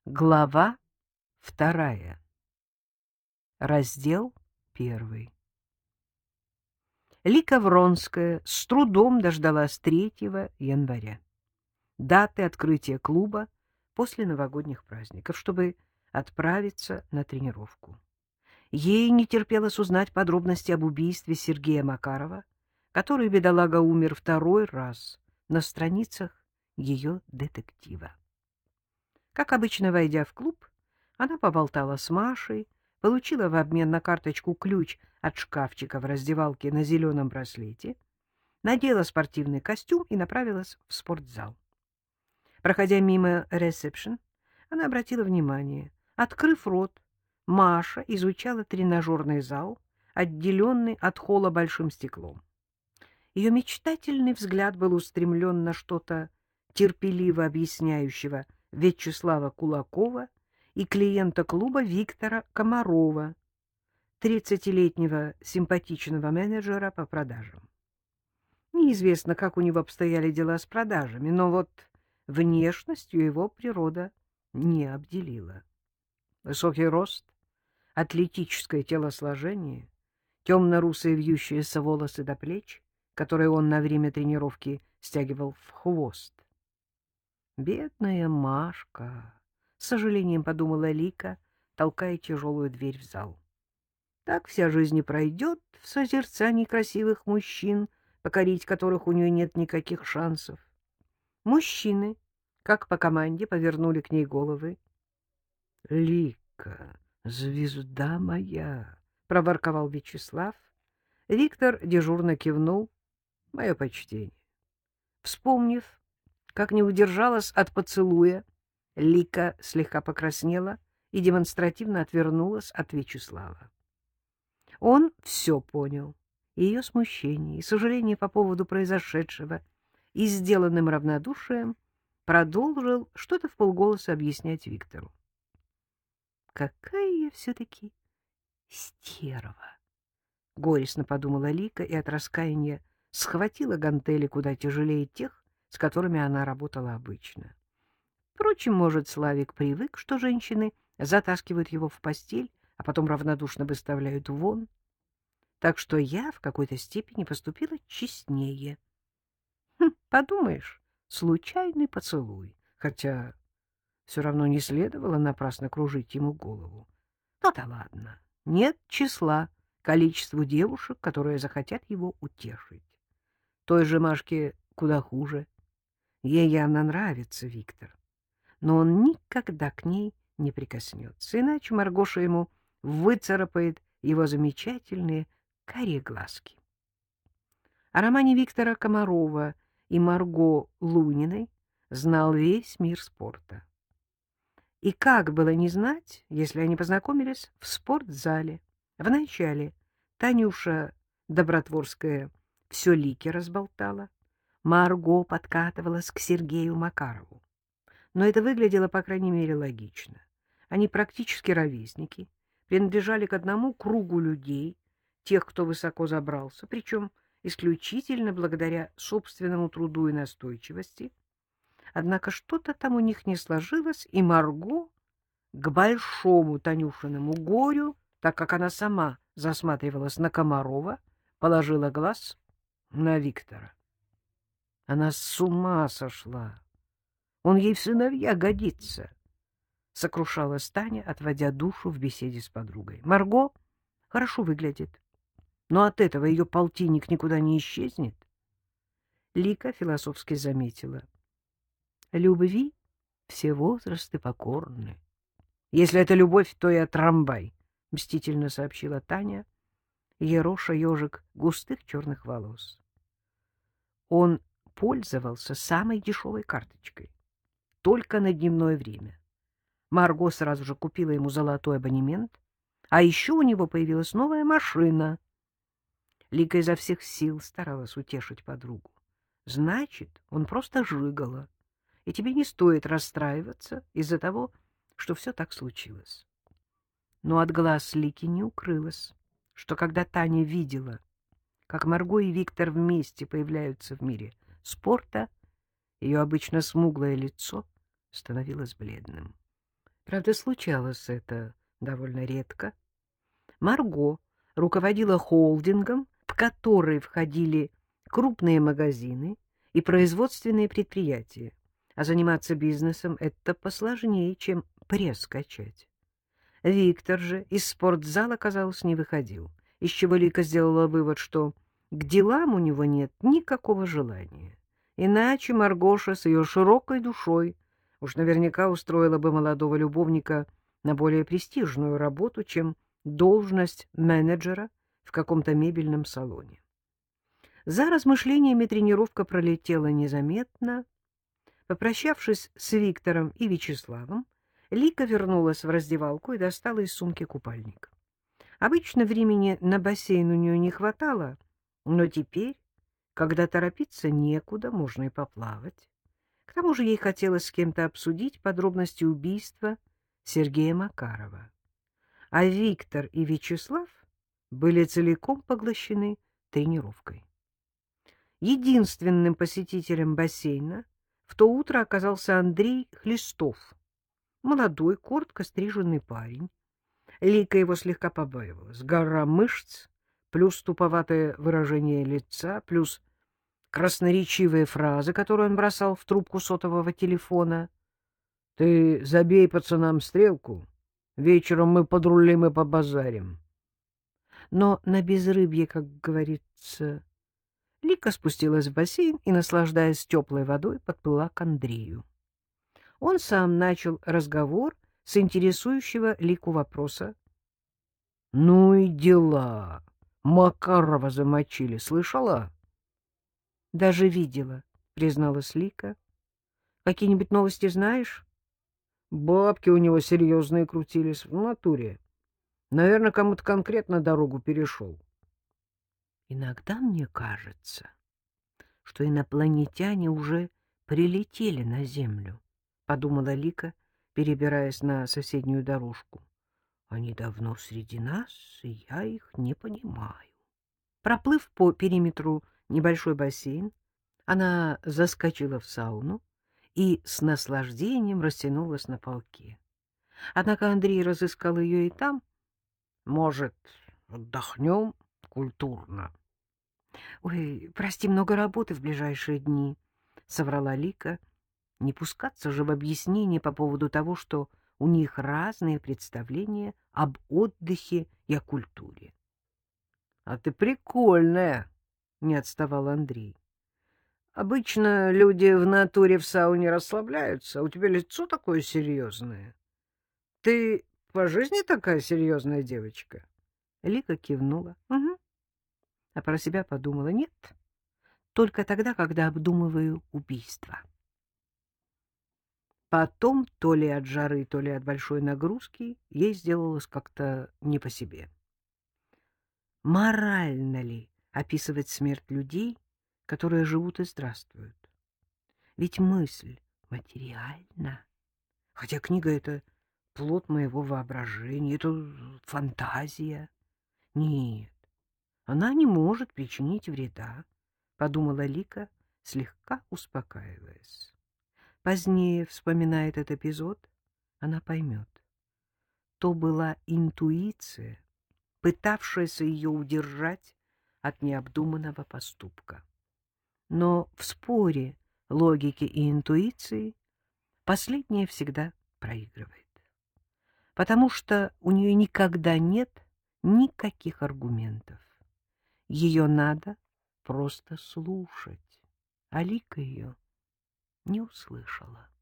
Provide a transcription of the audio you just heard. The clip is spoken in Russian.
Глава 2. Раздел 1. Лика Вронская с трудом дождалась 3 января, даты открытия клуба после новогодних праздников, чтобы отправиться на тренировку. Ей не терпелось узнать подробности об убийстве Сергея Макарова, который, бедолага, умер 2 раз на страницах ее детектива. Как обычно, войдя в клуб, она поболтала с Машей, получила в обмен на карточку ключ от шкафчика в раздевалке на зеленом браслете, надела спортивный костюм и направилась в спортзал. Проходя мимо ресепшн, она обратила внимание. Открыв рот, Маша изучала тренажерный зал, отделенный от холла большим стеклом. Ее мечтательный взгляд был устремлен на что-то терпеливо объясняющего Вячеслава Кулакова и клиента клуба Виктора Комарова, 30-летнего симпатичного менеджера по продажам. Неизвестно, как у него обстояли дела с продажами, но вот внешностью его природа не обделила. Высокий рост, атлетическое телосложение, темно-русые вьющиеся волосы до плеч, которые он на время тренировки стягивал в хвост. «Бедная Машка!» — с сожалением подумала Лика, толкая тяжелую дверь в зал. «Так вся жизнь и пройдет в созерцании красивых мужчин, покорить которых у нее нет никаких шансов». Мужчины, как по команде, повернули к ней головы. «Лика, звезда моя!» — проворковал Вячеслав. Виктор дежурно кивнул. «Мое почтение». Вспомнив, как не удержалась от поцелуя, Лика слегка покраснела и демонстративно отвернулась от Вячеслава. Он все понял, и ее смущение, и сожаление по поводу произошедшего, и сделанным равнодушием продолжил что-то вполголоса объяснять Виктору. «Какая я все-таки стерва!» — горестно подумала Лика и от раскаяния схватила гантели куда тяжелее тех, с которыми она работала обычно. Впрочем, может, Славик привык, что женщины затаскивают его в постель, а потом равнодушно выставляют вон. Так что я в какой-то степени поступила честнее. Подумаешь, случайный поцелуй, хотя все равно не следовало напрасно кружить ему голову. Ну да ладно, нет числа количеству девушек, которые захотят его утешить. Той же Машке куда хуже. Ей явно нравится Виктор, но он никогда к ней не прикоснется, иначе Маргоша ему выцарапает его замечательные карие глазки. О романе Виктора Комарова и Марго Луниной знал весь мир спорта. И как было не знать, если они познакомились в спортзале. Вначале Танюша Добротворская все Лике разболтала, Марго подкатывалась к Сергею Макарову. Но это выглядело, по крайней мере, логично. Они практически ровесники, принадлежали к одному кругу людей, тех, кто высоко забрался, причем исключительно благодаря собственному труду и настойчивости. Однако что-то там у них не сложилось, и Марго, к большому Танюшиному горю, так как она сама засматривалась на Комарова, положила глаз на Виктора. Она с ума сошла. Он ей в сыновья годится, — сокрушалась Таня, отводя душу в беседе с подругой. Марго хорошо выглядит, но от этого ее полтинник никуда не исчезнет. Лика философски заметила. Любви все возрасты покорны. Если это любовь, то и трамвай, — мстительно сообщила Таня, ероша ежик густых черных волос. Он пользовался самой дешевой карточкой, только на дневное время. Марго сразу же купила ему золотой абонемент, а еще у него появилась новая машина. Лика изо всех сил старалась утешить подругу. Значит, он просто жигало, и тебе не стоит расстраиваться из-за того, что все так случилось. Но от глаз Лики не укрылось, что когда Таня видела, как Марго и Виктор вместе появляются в мире спорта, ее обычно смуглое лицо становилось бледным. Правда, случалось это довольно редко. Марго руководила холдингом, в который входили крупные магазины и производственные предприятия, а заниматься бизнесом — это посложнее, чем пресс качать. Виктор же из спортзала, казалось, не выходил, из чего Лика сделала вывод, что к делам у него нет никакого желания. Иначе Маргоша с ее широкой душой уж наверняка устроила бы молодого любовника на более престижную работу, чем должность менеджера в каком-то мебельном салоне. За размышлениями тренировка пролетела незаметно. Попрощавшись с Виктором и Вячеславом, Лика вернулась в раздевалку и достала из сумки купальник. Обычно времени на бассейн у нее не хватало, но теперь, когда торопиться некуда, можно и поплавать. К тому же ей хотелось с кем-то обсудить подробности убийства Сергея Макарова. А Виктор и Вячеслав были целиком поглощены тренировкой. Единственным посетителем бассейна в то утро оказался Андрей Хлестов, молодой, коротко стриженный парень. Лика его слегка побаивалась. Гора мышц, плюс туповатое выражение лица, плюс красноречивые фразы, которые он бросал в трубку сотового телефона. — Ты забей пацанам стрелку, вечером мы подрулим и побазарим. Но на безрыбье, как говорится... Лика спустилась в бассейн и, наслаждаясь теплой водой, подплыла к Андрею. Он сам начал разговор с интересующего Лику вопроса. — Ну и дела. Макарова замочили. Слышала? — Даже видела, — призналась Лика. — Какие-нибудь новости знаешь? Бабки у него серьезные крутились в натуре. Наверное, кому-то конкретно дорогу перешел. Иногда мне кажется, что инопланетяне уже прилетели на Землю, — подумала Лика, перебираясь на соседнюю дорожку. Они давно среди нас, и я их не понимаю. Проплыв по периметру небольшой бассейн, она заскочила в сауну и с наслаждением растянулась на полке. Однако Андрей разыскал ее и там. Может, отдохнем культурно? — Ой, прости, много работы в ближайшие дни, — соврала Лика. Не пускаться же в объяснение по поводу того, что у них разные представления об отдыхе и о культуре. — А ты прикольная, — не отставал Андрей. — Обычно люди в натуре в сауне расслабляются, а у тебя лицо такое серьезное. Ты по жизни такая серьезная девочка? Лика кивнула. — Угу. А про себя подумала: нет, только тогда, когда обдумываю убийство. Потом, то ли от жары, то ли от большой нагрузки, ей сделалось как-то не по себе. Морально ли описывать смерть людей, которые живут и здравствуют? Ведь мысль материальна. Хотя книга — это плод моего воображения, это фантазия. Нет, она не может причинить вреда, — подумала Лика, слегка успокаиваясь. Позднее, вспоминая этот эпизод, она поймет. То была интуиция, пытавшаяся ее удержать от необдуманного поступка. Но в споре логики и интуиции последняя всегда проигрывает, потому что у нее никогда нет никаких аргументов. Ее надо просто слушать, а Лика ее не услышала.